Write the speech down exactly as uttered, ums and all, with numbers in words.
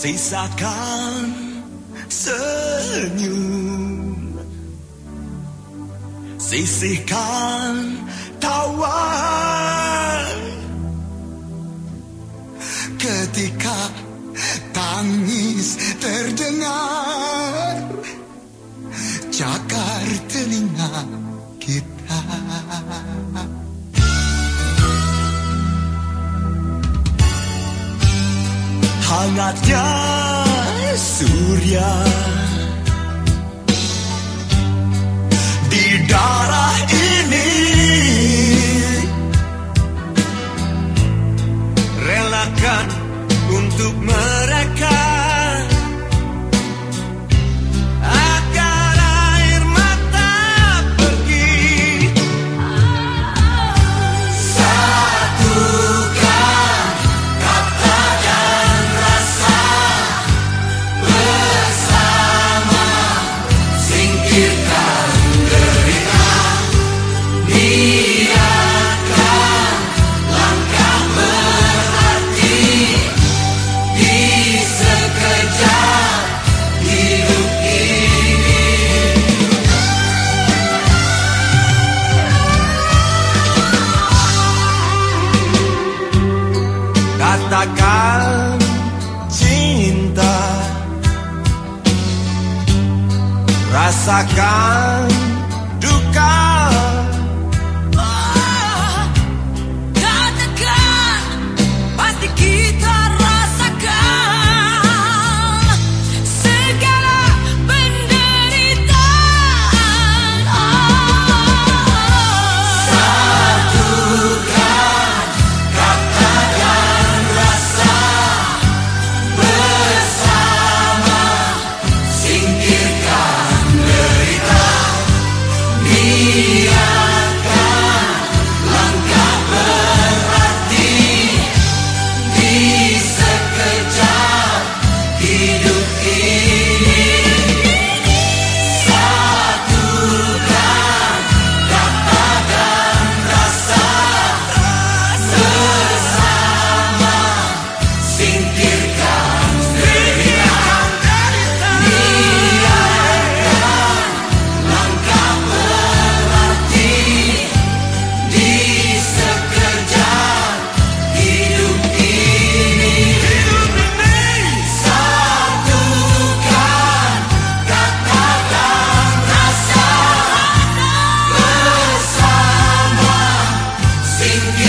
Sisakan senyum, sisihkan tawa ketika tangis terdengar, cakar telinga kita. Hangatnya surya di darah ini, relakan untuk mereka agar air mata pergi. Satukan kata dan rasa bersama, singkirkan derita, niatkan langkah berarti di sekejap hidup ini. Katakan cinta, rasakan duka. Oh, katakan, pasti kita rasakan segala penderitaan. Oh, Satukan kata dan rasa bersama, singkirkan derita, niatkan langkah berarti di sekejap hidup ini. Satukan kata dan rasa bersama, singkirkan derita, niatkan langkah berarti di sekejap hidup ini. Satukan kata dan rasa bersama, singkirkan